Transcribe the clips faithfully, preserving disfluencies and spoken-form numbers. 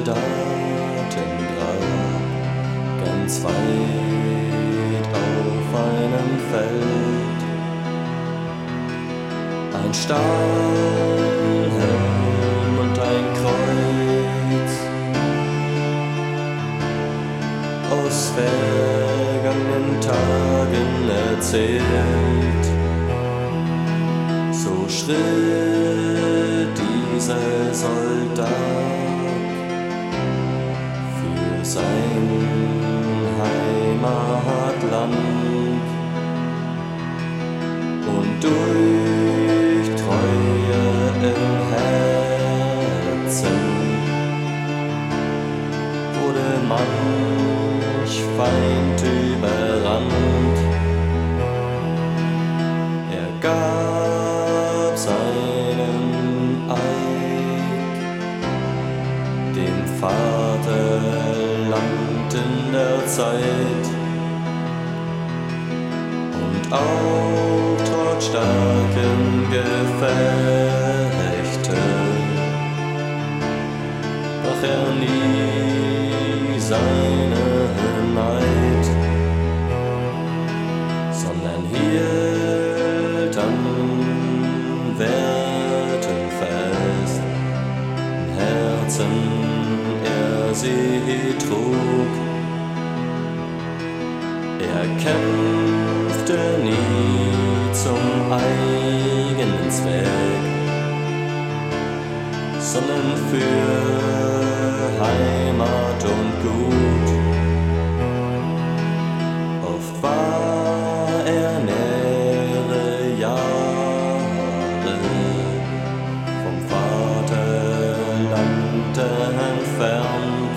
Soldatengrab, ganz weit auf einem Feld. Ein Stahlhelm und ein Kreuz aus vergangenen Tagen erzählt. So schritt dieser Soldat für sein Heimatland und durch Treue im Herzen wurde manch Feind überrannt. Er gab seinen Eid dem Vaterland in der Zeit und auch trotz starken Gefechte brach er nie seine Neid, sondern hielt an Werten fest, im Herzen er sie trug. Er kämpfte nie zum eigenen Zweck, sondern für Heimat und Gut. Oft war er mehrere Jahre vom Vaterland entfernt,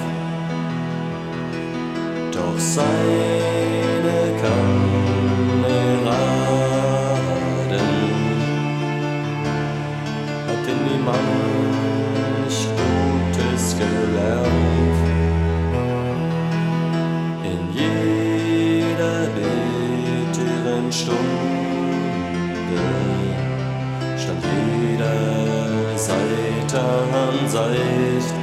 doch seine Kameraden hatten nie manch Gutes gelernt. In jeder bitteren Stunde stand jeder Seite an Seite.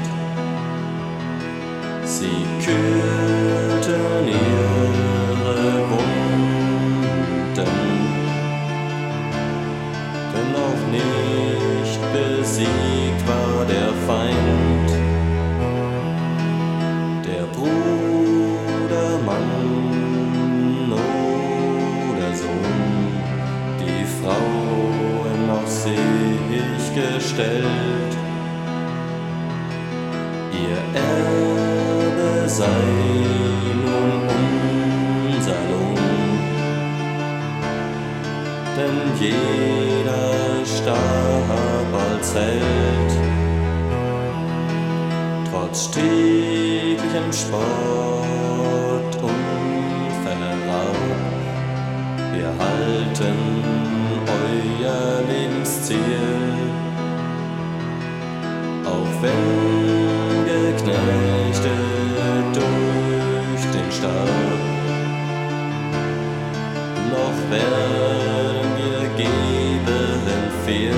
Sie kühlten ihre Wunden, denn auch nicht besiegt war der Feind. Der Bruder, Mann oder Sohn, die Frauen auf sich gestellt, ihr Erbe sei nun unser Lohn, denn jeder starb als Held. Trotz täglichem Spott und Verrat, wir halten euer Lebensziel, auch wenn geknechtet durch den Stab, noch werden wir geben viel.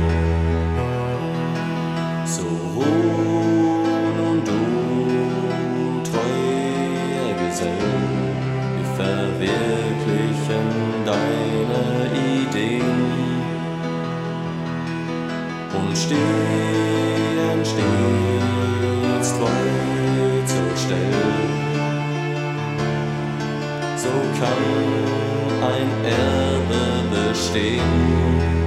So ruh nun du, treuer Gesell, wir verwirklichen deine Ideen und stehen stets treu zur Stelle. So kann ein Erbe bestehen.